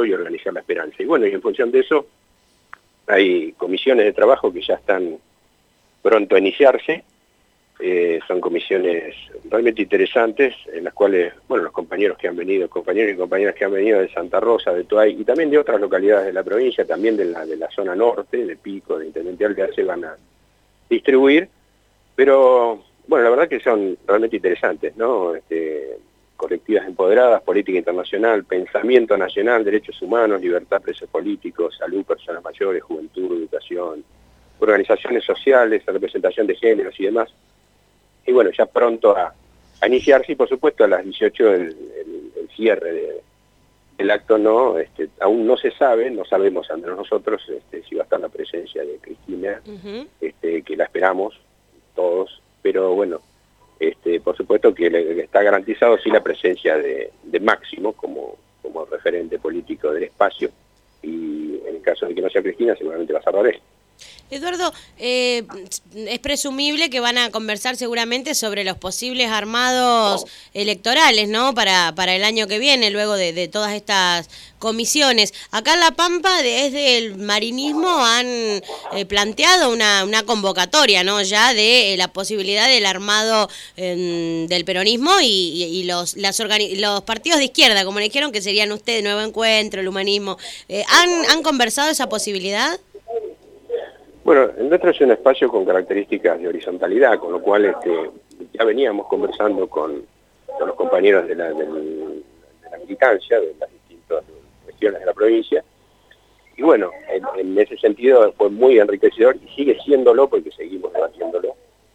y organizar la esperanza. Y bueno, y en función de eso, hay comisiones de trabajo que ya están pronto a iniciarse. Son comisiones realmente interesantes, en las cuales, bueno, los compañeros que han venido, compañeros y compañeras que han venido de Santa Rosa, de Toay, y también de otras localidades de la provincia, también de la zona norte, de Pico, de Intendente Alvear, se van a distribuir, pero, bueno, la verdad que son realmente interesantes, ¿no? Colectivas empoderadas, política internacional, pensamiento nacional, derechos humanos, libertad, presos políticos, salud, personas mayores, juventud, educación, organizaciones sociales, representación de géneros y demás. Y bueno, ya pronto a iniciarse, y por supuesto a las 18 el cierre del acto, no, aún no se sabe, no sabemos al menos nosotros si va a estar la presencia de Cristina, que la esperamos todos, pero bueno, por supuesto que está garantizado sí la presencia de Máximo como referente político del espacio, y en el caso de que no sea Cristina seguramente va a ser Rodríguez. Eduardo, es presumible que van a conversar seguramente sobre los posibles armados electorales, ¿no? Para el año que viene, luego de todas estas comisiones. Acá en La Pampa, desde el marinismo, han planteado una convocatoria, ¿no? Ya de la posibilidad del armado del peronismo y los partidos de izquierda, como le dijeron, que serían ustedes, Nuevo Encuentro, el Humanismo. ¿Han conversado esa posibilidad? Bueno, el nuestro es un espacio con características de horizontalidad, con lo cual ya veníamos conversando con los compañeros de la militancia, de las distintas regiones de la provincia, y bueno, en ese sentido fue muy enriquecedor, y sigue siéndolo porque seguimos debatiéndolo,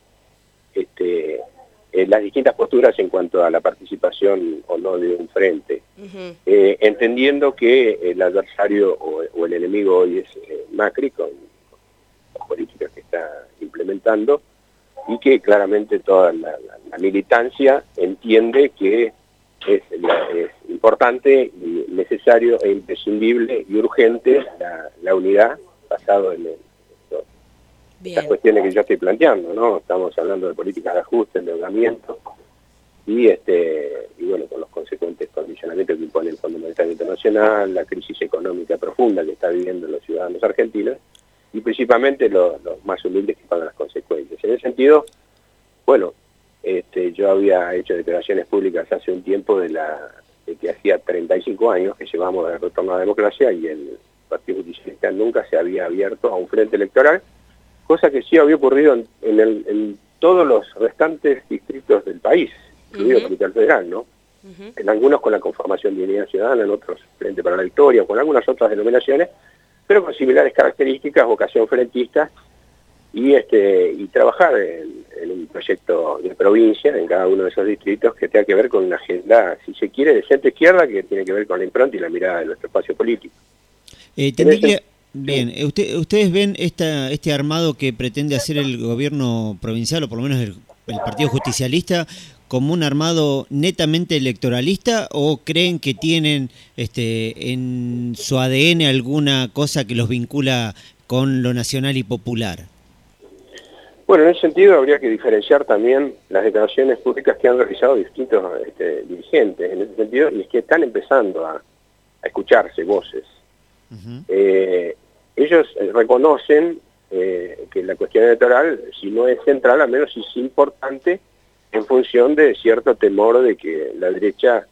las distintas posturas en cuanto a la participación o no de un frente, entendiendo que el adversario o el enemigo hoy es Macri, con las políticas que está implementando, y que claramente toda la militancia entiende que es importante y necesario e imprescindible y urgente la unidad basado en estas cuestiones que yo estoy planteando, ¿no? Estamos hablando de políticas de ajuste, endeudamiento y bueno, con los consecuentes condicionamientos que impone el Fondo Monetario Internacional, la crisis económica profunda que está viviendo los ciudadanos argentinos, y principalmente los más humildes que pagan las consecuencias. En ese sentido, bueno, yo había hecho declaraciones públicas hace un tiempo de que hacía 35 años que llevamos el retorno a la democracia y el Partido Justicialista nunca se había abierto a un frente electoral, cosa que sí había ocurrido en todos los restantes distritos del país, incluido Capital Federal, ¿no? En algunos con la conformación de Unidad Ciudadana, en otros Frente para la Victoria, con algunas otras denominaciones, pero con similares características, vocación frentista, y trabajar en un proyecto de provincia en cada uno de esos distritos que tenga que ver con una agenda, si se quiere, de centro-izquierda, que tiene que ver con la impronta y la mirada de nuestro espacio político. Bien, ¿ustedes ven este armado que pretende hacer el gobierno provincial, o por lo menos el Partido Justicialista, como un armado netamente electoralista, o creen que tienen en su ADN alguna cosa que los vincula con lo nacional y popular? Bueno, en ese sentido habría que diferenciar también las declaraciones públicas que han realizado distintos dirigentes, en ese sentido, y es que están empezando a escucharse voces. Ellos reconocen que la cuestión electoral, si no es central, al menos es importante en función de cierto temor de que la derecha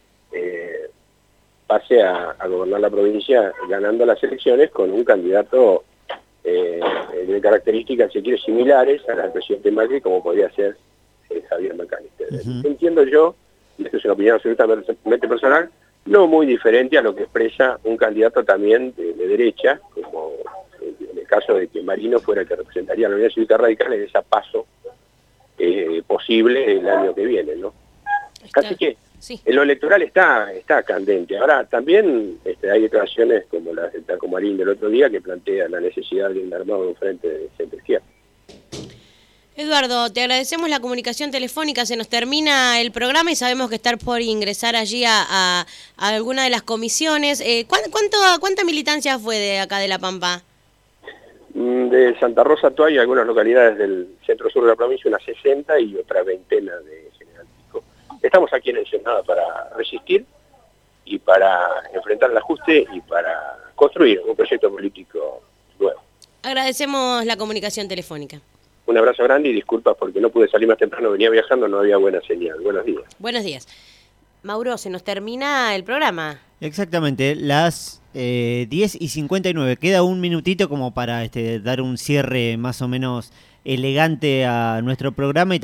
pase a gobernar la provincia ganando las elecciones con un candidato de características, si quiere, similares a las del presidente Macri, como podría ser Javier McAllister. Entiendo yo, y esto es una opinión absolutamente personal, no muy diferente a lo que expresa un candidato también de derecha, como en el caso de que Marino fuera el que representaría a la Unidad Cívica Radical en esa paso posible el año que viene, ¿no? Así que en lo electoral está candente. Ahora, también hay declaraciones como las del Taco Marín del otro día que plantea la necesidad de un armado de un frente de centro-izquierda. Eduardo, te agradecemos la comunicación telefónica, se nos termina el programa y sabemos que estar por ingresar allí a alguna de las comisiones. ¿Cuánta militancia fue de acá de La Pampa? De Santa Rosa, Toay y algunas localidades del centro-sur de la provincia, unas 60 y otra veintena de General Pico. Estamos aquí en Ensenada para resistir y para enfrentar el ajuste y para construir un proyecto político nuevo. Agradecemos la comunicación telefónica. Un abrazo grande y disculpas porque no pude salir más temprano, venía viajando, no había buena señal. Buenos días. Buenos días. Mauro, se nos termina el programa. Exactamente, las 10:59. Queda un minutito como para dar un cierre más o menos elegante a nuestro programa.